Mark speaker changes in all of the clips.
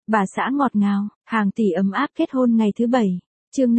Speaker 1: Bà xã ngọt ngào, hàng tỷ ấm áp kết hôn ngày thứ 7. Chương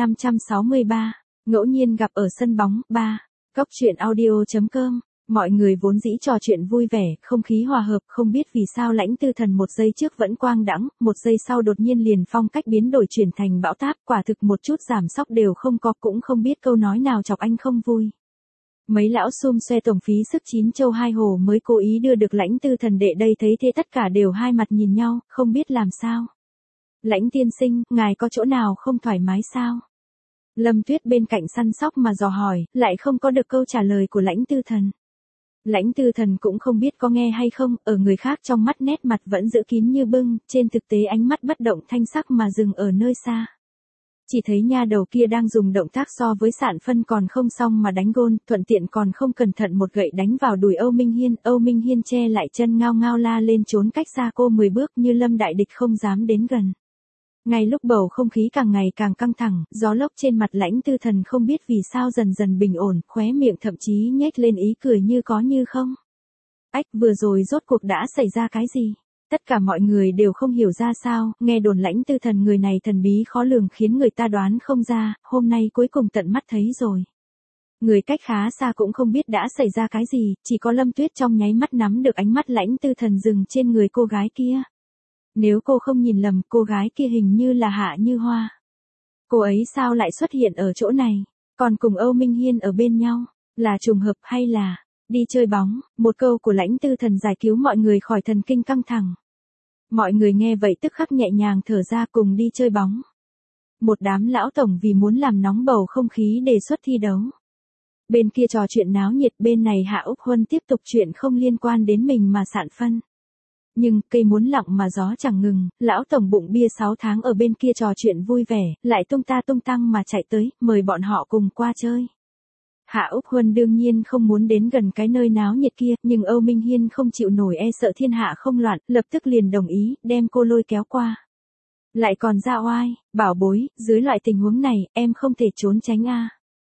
Speaker 1: 563. Ngẫu nhiên gặp ở sân bóng. 3. Cốc truyện audio.com. Mọi người vốn dĩ trò chuyện vui vẻ, không khí hòa hợp, không biết vì sao Lãnh Tư Thần một giây trước vẫn quang đãng, một giây sau đột nhiên liền phong cách biến đổi chuyển thành bão táp, quả thực một chút giảm sóc đều không có, cũng không biết câu nói nào chọc anh không vui. Mấy lão xum xoe tổng phí sức chín châu hai hồ mới cố ý đưa được Lãnh Tư Thần đệ đây, thấy thế tất cả đều hai mặt nhìn nhau, không biết làm sao. Lãnh tiên sinh, ngài có chỗ nào không thoải mái sao? Lâm Tuyết bên cạnh săn sóc mà dò hỏi, lại không có được câu trả lời của Lãnh Tư Thần. Lãnh Tư Thần cũng không biết có nghe hay không, ở người khác trong mắt nét mặt vẫn giữ kín như bưng, trên thực tế ánh mắt bất động thanh sắc mà dừng ở nơi xa. Chỉ thấy nha đầu kia đang dùng động tác so với Sạn Phân còn không xong mà đánh gôn, thuận tiện còn không cẩn thận một gậy đánh vào đùi Âu Minh Hiên che lại chân ngao ngao la lên trốn cách xa cô 10 bước như lâm đại địch không dám đến gần. Ngay lúc bầu không khí càng ngày càng căng thẳng, gió lốc trên mặt Lãnh Tư Thần không biết vì sao dần dần bình ổn, khóe miệng thậm chí nhếch lên ý cười như có như không. Ách, vừa rồi rốt cuộc đã xảy ra cái gì? Tất cả mọi người đều không hiểu ra sao, nghe đồn Lãnh Tư Thần người này thần bí khó lường khiến người ta đoán không ra, hôm nay cuối cùng tận mắt thấy rồi. Người cách khá xa cũng không biết đã xảy ra cái gì, chỉ có Lâm Tuyết trong nháy mắt nắm được ánh mắt Lãnh Tư Thần dừng trên người cô gái kia. Nếu cô không nhìn lầm, cô gái kia hình như là Hạ Như Hoa. Cô ấy sao lại xuất hiện ở chỗ này, còn cùng Âu Minh Hiên ở bên nhau, là trùng hợp hay là đi chơi bóng? Một câu của Lãnh Tư Thần giải cứu mọi người khỏi thần kinh căng thẳng. Mọi người nghe vậy tức khắc nhẹ nhàng thở ra, cùng đi chơi bóng. Một đám lão tổng vì muốn làm nóng bầu không khí đề xuất thi đấu. Bên kia trò chuyện náo nhiệt, bên này Hạ Úc Huân tiếp tục chuyện không liên quan đến mình mà Sạn Phân. Nhưng, cây muốn lặng mà gió chẳng ngừng, lão tổng bụng bia 6 tháng ở bên kia trò chuyện vui vẻ, lại tung ta tung tăng mà chạy tới, mời bọn họ cùng qua chơi. Hạ Úc Huân đương nhiên không muốn đến gần cái nơi náo nhiệt kia, nhưng Âu Minh Hiên không chịu nổi e sợ thiên hạ không loạn, lập tức liền đồng ý, đem cô lôi kéo qua. Lại còn ra oai, bảo bối, dưới loại tình huống này, em không thể trốn tránh a.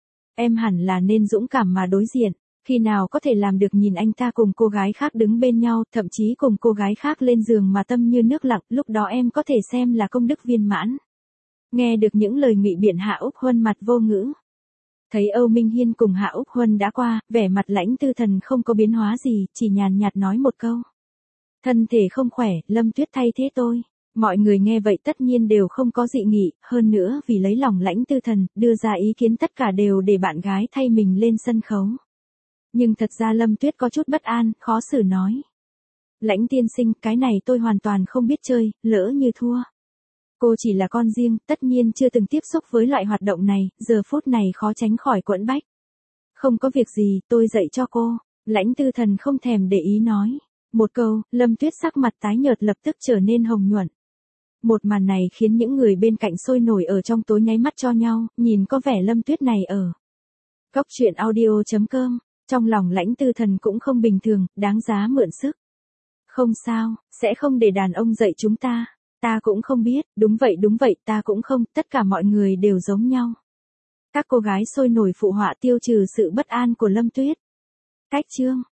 Speaker 1: Em hẳn là nên dũng cảm mà đối diện. Khi nào có thể làm được nhìn anh ta cùng cô gái khác đứng bên nhau, thậm chí cùng cô gái khác lên giường mà tâm như nước lặng, lúc đó em có thể xem là công đức viên mãn. Nghe được những lời ngụy biện, Hạ Úc Huân mặt vô ngữ. Thấy Âu Minh Hiên cùng Hạ Úc Huân đã qua, vẻ mặt Lãnh Tư Thần không có biến hóa gì, chỉ nhàn nhạt nói một câu. Thân thể không khỏe, Lâm Tuyết thay thế tôi. Mọi người nghe vậy tất nhiên đều không có dị nghị, hơn nữa vì lấy lòng Lãnh Tư Thần, đưa ra ý kiến tất cả đều để bạn gái thay mình lên sân khấu. Nhưng thật ra Lâm Tuyết có chút bất an, khó xử nói. Lãnh tiên sinh, cái này tôi hoàn toàn không biết chơi, lỡ như thua. Cô chỉ là con riêng, tất nhiên chưa từng tiếp xúc với loại hoạt động này, giờ phút này khó tránh khỏi quẫn bách. Không có việc gì, tôi dạy cho cô. Lãnh Tư Thần không thèm để ý nói. Một câu, Lâm Tuyết sắc mặt tái nhợt lập tức trở nên hồng nhuận. Một màn này khiến những người bên cạnh sôi nổi ở trong tối nháy mắt cho nhau, nhìn có vẻ Lâm Tuyết này ở. Cốc truyện audio.com. Trong lòng Lãnh Tư Thần cũng không bình thường, đáng giá mượn sức. Không sao, sẽ không để đàn ông dạy chúng ta. Ta cũng không biết, đúng vậy, ta cũng không, tất cả mọi người đều giống nhau. Các cô gái sôi nổi phụ họa tiêu trừ sự bất an của Lâm Tuyết. Cách chương.